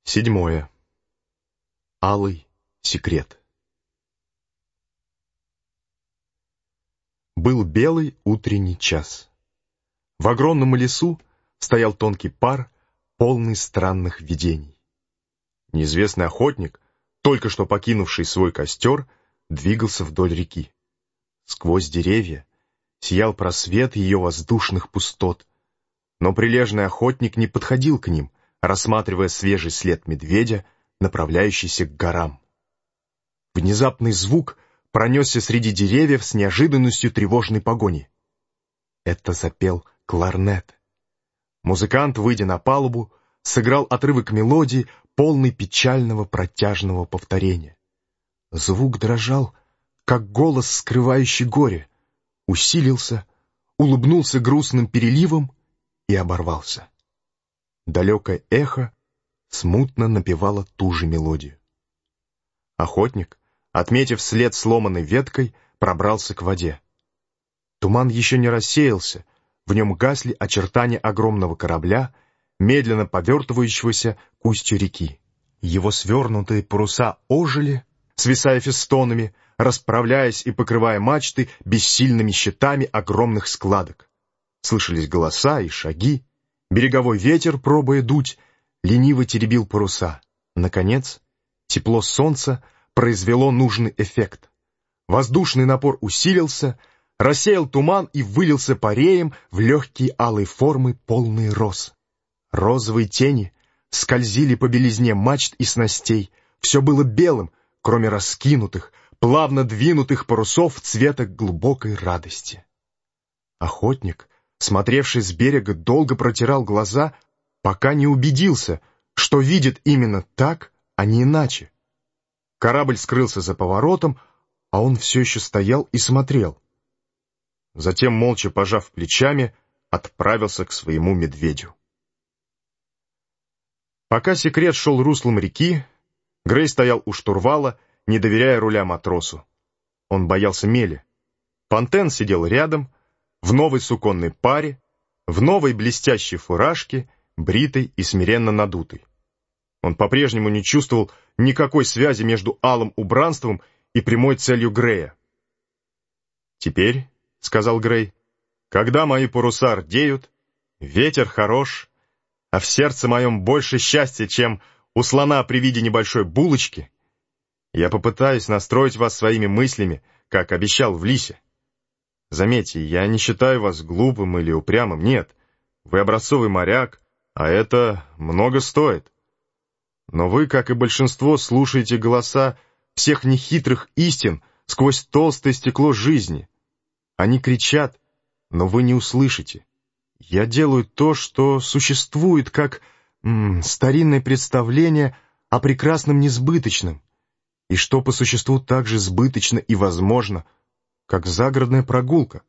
7. Алый секрет. Был белый утренний час. В огромном лесу стоял тонкий пар, полный странных видений. Неизвестный охотник, только что покинувший свой костер, двигался вдоль реки. Сквозь деревья сиял просвет ее воздушных пустот, но прилежный охотник не подходил к ним, рассматривая свежий след медведя, направляющийся к горам. Внезапный звук пронесся среди деревьев с неожиданностью тревожной погони. Это запел кларнет. Музыкант, выйдя на палубу, сыграл отрывок мелодии, полный печального протяжного повторения. Звук дрожал, как голос, скрывающий горе, усилился, улыбнулся грустным переливом и оборвался. Далекое эхо смутно напевало ту же мелодию. Охотник, отметив след сломанной веткой, пробрался к воде. Туман еще не рассеялся, в нем гасли очертания огромного корабля, медленно повертывающегося к устью реки. Его свернутые паруса ожили, свисая фестонами, расправляясь и покрывая мачты бессильными щитами огромных складок. Слышались голоса и шаги. Береговой ветер, пробуя дуть, лениво теребил паруса. Наконец, тепло солнца произвело нужный эффект. Воздушный напор усилился, рассеял туман и вылился пареем в легкие алые формы, полные роз. Розовые тени скользили по белизне мачт и снастей. Все было белым, кроме раскинутых, плавно двинутых парусов цвета глубокой радости. Охотник, смотревший с берега, долго протирал глаза, пока не убедился, что видит именно так, а не иначе. Корабль скрылся за поворотом, а он все еще стоял и смотрел. Затем, молча пожав плечами, отправился к своему медведю. Пока секрет шел руслом реки, Грей стоял у штурвала, не доверяя руля матросу. Он боялся мели. Фонтен сидел рядом, в новой суконной паре, в новой блестящей фуражке, бритой и смиренно надутой. Он по-прежнему не чувствовал никакой связи между алым убранством и прямой целью Грея. «Теперь, — сказал Грей, — когда мои паруса рдеют, ветер хорош, а в сердце моем больше счастья, чем у слона при виде небольшой булочки, я попытаюсь настроить вас своими мыслями, как обещал в Лисе. Заметьте, я не считаю вас глупым или упрямым, нет. Вы образцовый моряк, а это много стоит. Но вы, как и большинство, слушаете голоса всех нехитрых истин сквозь толстое стекло жизни. Они кричат, но вы не услышите. Я делаю то, что существует, как старинное представление о прекрасном несбыточном, и что по существу так же сбыточно и возможно, как загородная прогулка.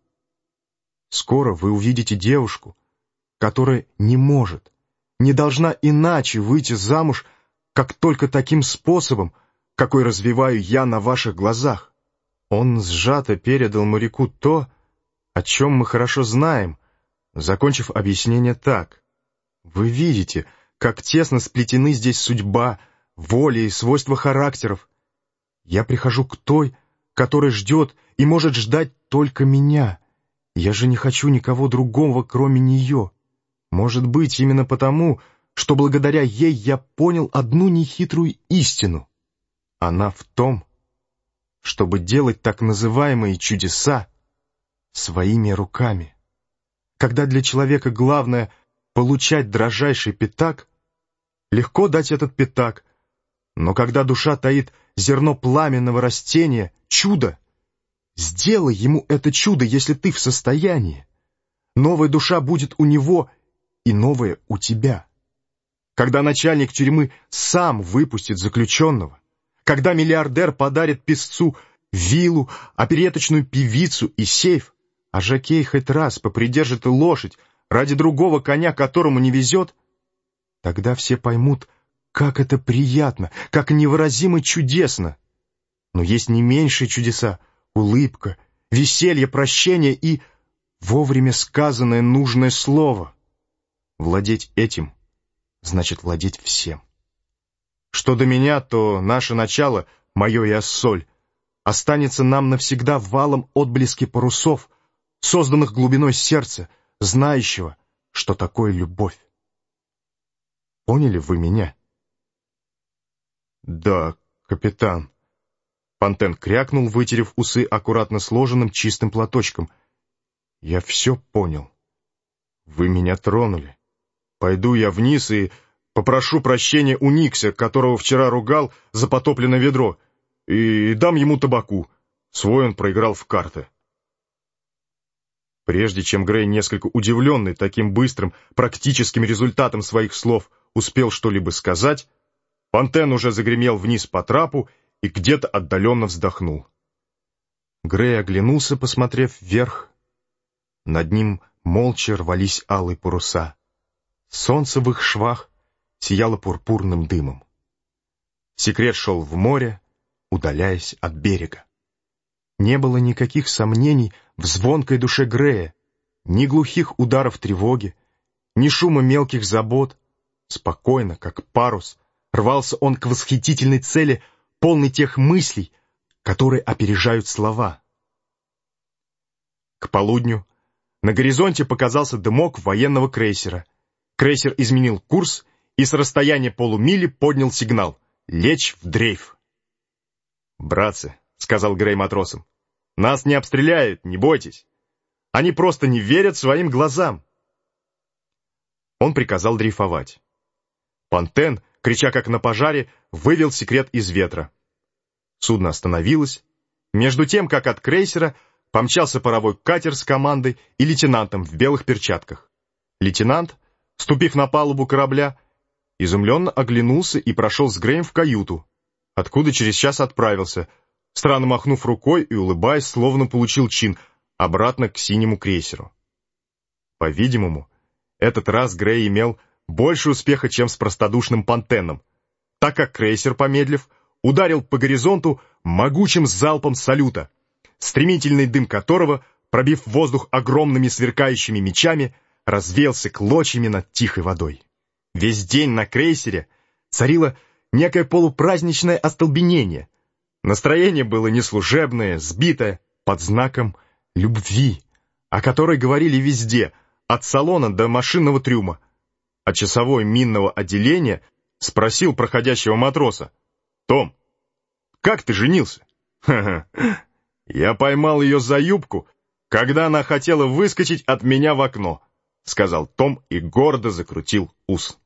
Скоро вы увидите девушку, которая не может, не должна иначе выйти замуж, как только таким способом, какой развиваю я на ваших глазах. Он сжато передал моряку то, о чем мы хорошо знаем, закончив объяснение так. Вы видите, как тесно сплетены здесь судьба, воля и свойства характеров. Я прихожу к той, которая ждет и может ждать только меня. Я же не хочу никого другого, кроме нее. Может быть, именно потому, что благодаря ей я понял одну нехитрую истину. Она в том, чтобы делать так называемые чудеса своими руками. Когда для человека главное — получать дрожайший пятак, легко дать этот пятак, но когда душа таит зерно пламенного растения, чудо, сделай ему это чудо, если ты в состоянии. Новая душа будет у него и новая у тебя. Когда начальник тюрьмы сам выпустит заключенного, когда миллиардер подарит песцу виллу, опереточную певицу и сейф, а жокей хоть раз попридержит и лошадь ради другого коня, которому не везет, тогда все поймут, как это приятно, как невыразимо чудесно. Но есть не меньшие чудеса — улыбка, веселье, прощение и вовремя сказанное нужное слово. Владеть этим значит владеть всем. Что до меня, то наше начало, мое и Ассоль, останется нам навсегда в валом отблеске парусов, созданных глубиной сердца, знающего, что такое любовь. Поняли вы меня? Да, капитан. Пантен крякнул, вытерев усы аккуратно сложенным чистым платочком. Я все понял. Вы меня тронули. Пойду я вниз и попрошу прощения у Никса, которого вчера ругал за потопленное ведро, и дам ему табаку. Свой он проиграл в карты. Прежде чем Грей, несколько удивленный таким быстрым, практическим результатом своих слов, успел что-либо сказать, Пантен уже загремел вниз по трапу и где-то отдаленно вздохнул. Грей оглянулся, посмотрев вверх. Над ним молча рвались алые паруса. Солнце в их швах сияло пурпурным дымом. Секрет шел в море, удаляясь от берега. Не было никаких сомнений в звонкой душе Грея, ни глухих ударов тревоги, ни шума мелких забот. Спокойно, как парус, рвался он к восхитительной цели, полный тех мыслей, которые опережают слова. К полудню на горизонте показался дымок военного крейсера. Крейсер изменил курс и с расстояния полумили поднял сигнал «Лечь в дрейф». «Братцы», — сказал Грей матросам, — «нас не обстреляют, не бойтесь. Они просто не верят своим глазам». Он приказал дрейфовать. Пантен, крича как на пожаре, вывел Секрет из ветра. Судно остановилось, между тем, как от крейсера помчался паровой катер с командой и лейтенантом в белых перчатках. Лейтенант, ступив на палубу корабля, изумленно оглянулся и прошел с Греем в каюту, откуда через час отправился, странно махнув рукой и улыбаясь, словно получил чин, обратно к синему крейсеру. По-видимому, этот раз Грей имел больше успеха, чем с простодушным Пантеном, так как крейсер, помедлив, ударил по горизонту могучим залпом салюта, стремительный дым которого, пробив воздух огромными сверкающими мечами, развеялся клочьями над тихой водой. Весь день на крейсере царило некое полупраздничное остолбенение. Настроение было неслужебное, сбитое, под знаком любви, о которой говорили везде, от салона до машинного трюма. А часовой минного отделения спросил проходящего матроса: «Том, как ты женился?» «Ха-ха, я поймал ее за юбку, когда она хотела выскочить от меня в окно», — сказал Том и гордо закрутил ус.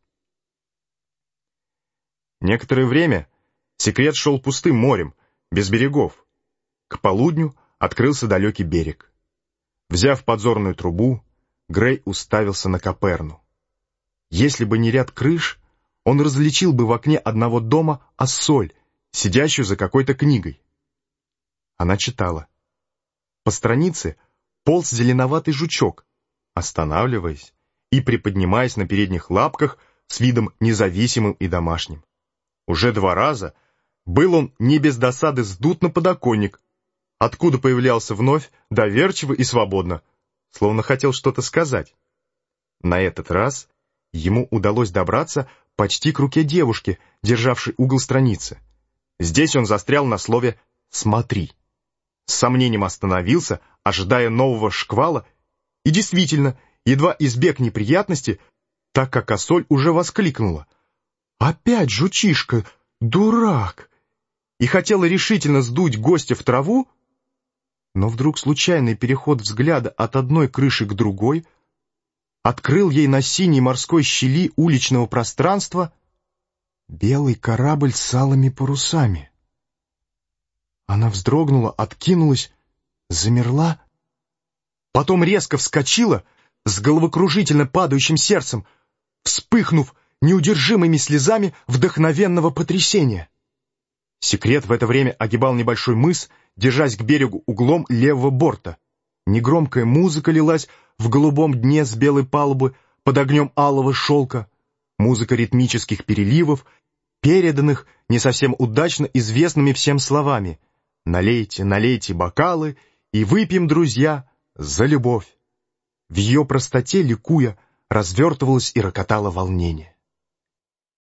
Некоторое время Секрет шел пустым морем, без берегов. К полудню открылся далекий берег. Взяв подзорную трубу, Грей уставился на Коперну. Если бы не ряд крыш, он различил бы в окне одного дома Ассоль, сидящую за какой-то книгой. Она читала. По странице полз зеленоватый жучок, останавливаясь и приподнимаясь на передних лапках с видом независимым и домашним. Уже 2 раза был он не без досады сдут на подоконник, откуда появлялся вновь доверчиво и свободно, словно хотел что-то сказать. На этот раз ему удалось добраться почти к руке девушки, державшей угол страницы. Здесь он застрял на слове «смотри». С сомнением остановился, ожидая нового шквала, и действительно, едва избег неприятности, так как Ассоль уже воскликнула: «Опять жучишка, дурак!» и хотела решительно сдуть гостя в траву, но вдруг случайный переход взгляда от одной крыши к другой открыл ей на синей морской щели уличного пространства белый корабль с алыми парусами. Она вздрогнула, откинулась, замерла, потом резко вскочила с головокружительно падающим сердцем, вспыхнув неудержимыми слезами вдохновенного потрясения. Секрет в это время огибал небольшой мыс, держась к берегу углом левого борта. Негромкая музыка лилась в голубом дне с белой палубы под огнем алого шелка, музыка ритмических переливов, переданных не совсем удачно известными всем словами: «Налейте, налейте бокалы и выпьем, друзья, за любовь». В ее простоте, ликуя, развертывалось и рокотало волнение.